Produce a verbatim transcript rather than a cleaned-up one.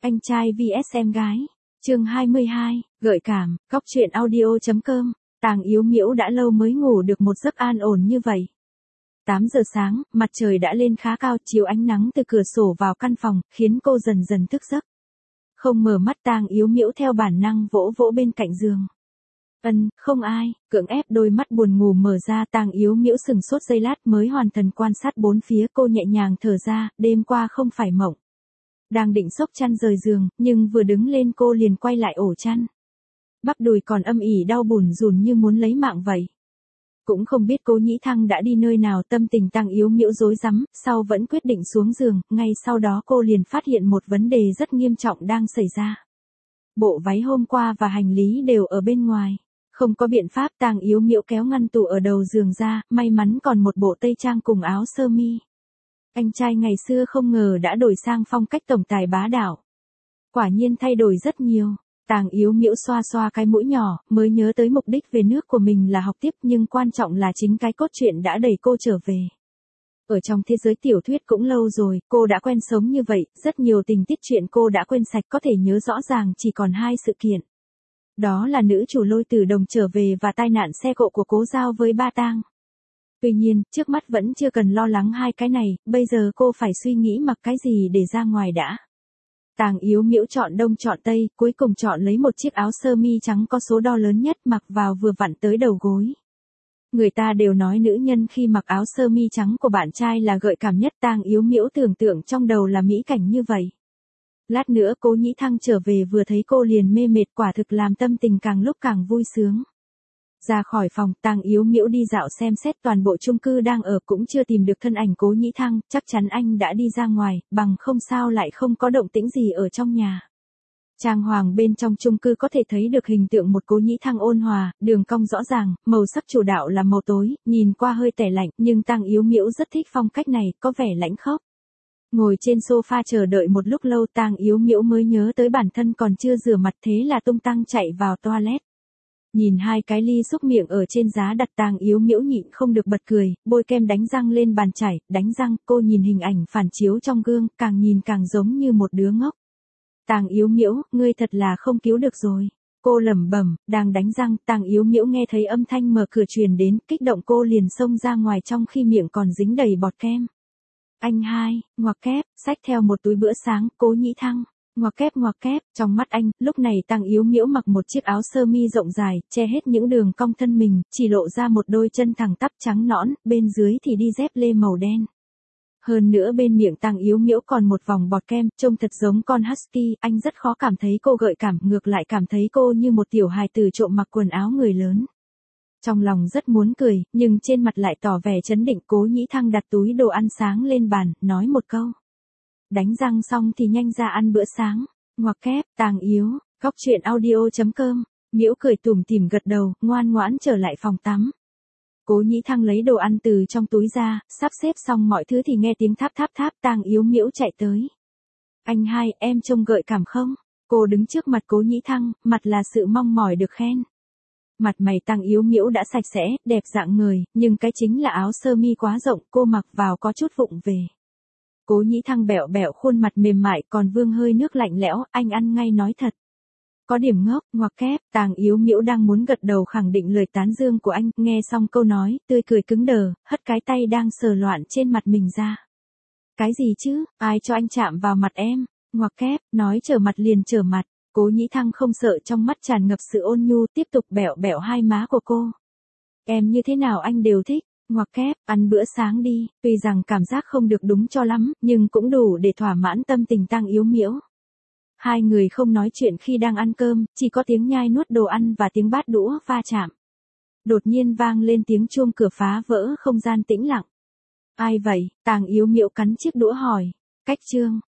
Anh trai vs em gái. Chương hai mươi hai, gợi cảm, góc truyện audio.com. Tàng Yếu Miễu đã lâu mới ngủ được một giấc an ổn như vậy. tám giờ sáng, mặt trời đã lên khá cao, chiếu ánh nắng từ cửa sổ vào căn phòng, khiến cô dần dần thức giấc. Không mở mắt, Tàng Yếu Miễu theo bản năng vỗ vỗ bên cạnh giường. Ân, không ai, cưỡng ép đôi mắt buồn ngủ mở ra. Tàng Yếu Miễu sừng sốt giây lát mới hoàn thần quan sát bốn phía. Cô nhẹ nhàng thở ra, đêm qua không phải mộng. Đang định xốc chăn rời giường, nhưng vừa đứng lên cô liền quay lại ổ chăn. Bắp đùi còn âm ỉ đau bủn rủn như muốn lấy mạng vậy. Cũng không biết Cố Nhĩ Thăng đã đi nơi nào, tâm tình Tàng Yếu Miễu rối rắm, sau vẫn quyết định xuống giường. Ngay sau đó cô liền phát hiện một vấn đề rất nghiêm trọng đang xảy ra. Bộ váy hôm qua và hành lý đều ở bên ngoài. Không có biện pháp, Tàng Yếu Miễu kéo ngăn tủ ở đầu giường ra, may mắn còn một bộ tây trang cùng áo sơ mi. Anh trai ngày xưa không ngờ đã đổi sang phong cách tổng tài bá đạo. Quả nhiên thay đổi rất nhiều. Tàng Yếu Miễu xoa xoa cái mũi nhỏ, mới nhớ tới mục đích về nước của mình là học tiếp, nhưng quan trọng là chính cái cốt truyện đã đẩy cô trở về. Ở trong thế giới tiểu thuyết cũng lâu rồi, cô đã quen sống như vậy, rất nhiều tình tiết truyện cô đã quên sạch, có thể nhớ rõ ràng chỉ còn hai sự kiện. Đó là nữ chủ Lôi Tử Đồng trở về và tai nạn xe cộ của Cố Giao với ba Tang. Tuy nhiên, trước mắt vẫn chưa cần lo lắng hai cái này, bây giờ cô phải suy nghĩ mặc cái gì để ra ngoài đã. Tàng Yếu Miễu chọn đông chọn tây, cuối cùng chọn lấy một chiếc áo sơ mi trắng có số đo lớn nhất, mặc vào vừa vặn tới đầu gối. Người ta đều nói nữ nhân khi mặc áo sơ mi trắng của bạn trai là gợi cảm nhất. Tàng Yếu Miễu tưởng tượng trong đầu là mỹ cảnh như vậy. Lát nữa Cố Nhĩ Thăng trở về vừa thấy cô liền mê mệt, quả thực làm tâm tình càng lúc càng vui sướng. Ra khỏi phòng, Tàng Yếu Miễu đi dạo xem xét toàn bộ chung cư đang ở, cũng chưa tìm được thân ảnh Cố Nhĩ Thăng, chắc chắn anh đã đi ra ngoài, bằng không sao lại không có động tĩnh gì ở trong nhà. Trang hoàng bên trong chung cư có thể thấy được hình tượng một Cố Nhĩ Thăng ôn hòa, đường cong rõ ràng, màu sắc chủ đạo là màu tối, nhìn qua hơi tẻ lạnh, nhưng Tàng Yếu Miễu rất thích phong cách này, có vẻ lãnh khốc. Ngồi trên sofa chờ đợi một lúc lâu, Tàng Yếu Miễu mới nhớ tới bản thân còn chưa rửa mặt, thế là tung tăng chạy vào toilet. Nhìn hai cái ly xúc miệng ở trên giá đặt, Tàng Yếu Miễu nhịn không được bật cười, bôi kem đánh răng lên bàn chải, đánh răng. Cô nhìn hình ảnh phản chiếu trong gương, càng nhìn càng giống như một đứa ngốc. Tàng Yếu Miễu, ngươi thật là không cứu được rồi. Cô lẩm bẩm, đang đánh răng. Tàng Yếu Miễu nghe thấy âm thanh mở cửa truyền đến, kích động cô liền xông ra ngoài trong khi miệng còn dính đầy bọt kem. Anh hai, ngoặc kép, xách theo một túi bữa sáng. Cố Nhĩ Thăng, ngoặc kép ngoặc kép. Trong mắt anh, lúc này Tàng Yếu Miễu mặc một chiếc áo sơ mi rộng dài, che hết những đường cong thân mình, chỉ lộ ra một đôi chân thẳng tắp trắng nõn, bên dưới thì đi dép lê màu đen. Hơn nữa bên miệng Tàng Yếu Miễu còn một vòng bọt kem, trông thật giống con husky. Anh rất khó cảm thấy cô gợi cảm, ngược lại cảm thấy cô như một tiểu hài tử trộm mặc quần áo người lớn. Trong lòng rất muốn cười, nhưng trên mặt lại tỏ vẻ trấn định. Cố Nhĩ Thăng đặt túi đồ ăn sáng lên bàn, nói một câu. Đánh răng xong thì nhanh ra ăn bữa sáng. Ngoặc kép, Tàng Yếu, góc truyện audio.com. Miễu cười tủm tỉm gật đầu, ngoan ngoãn trở lại phòng tắm. Cố Nhĩ Thăng lấy đồ ăn từ trong túi ra, sắp xếp xong mọi thứ thì nghe tiếng tháp tháp tháp. Tàng Yếu Miễu chạy tới. Anh hai, em trông gợi cảm không? Cô đứng trước mặt Cố Nhĩ Thăng, mặt là sự mong mỏi được khen. Mặt mày Tàng Yếu Miễu đã sạch sẽ, đẹp dạng người, nhưng cái chính là áo sơ mi quá rộng, cô mặc vào có chút vụng về. Cố Nhĩ Thăng bẹo bẹo khuôn mặt mềm mại, còn vương hơi nước lạnh lẽo, anh ăn ngay nói thật. Có điểm ngốc, ngoặc kép. Tàng Yếu Miễu đang muốn gật đầu khẳng định lời tán dương của anh, nghe xong câu nói, tươi cười cứng đờ, hất cái tay đang sờ loạn trên mặt mình ra. Cái gì chứ, ai cho anh chạm vào mặt em? Ngoặc kép, nói trở mặt liền trở mặt. Cố Nhĩ Thăng không sợ, trong mắt tràn ngập sự ôn nhu, tiếp tục bẹo bẹo hai má của cô. Em như thế nào anh đều thích. Ngoặc kép, ăn bữa sáng đi. Tuy rằng cảm giác không được đúng cho lắm, nhưng cũng đủ để thỏa mãn tâm tình Tàng Yếu Miễu. Hai người không nói chuyện khi đang ăn cơm, chỉ có tiếng nhai nuốt đồ ăn và tiếng bát đũa va chạm. Đột nhiên vang lên tiếng chuông cửa phá vỡ không gian tĩnh lặng. Ai vậy? Tàng Yếu Miễu cắn chiếc đũa hỏi. Cách Trương,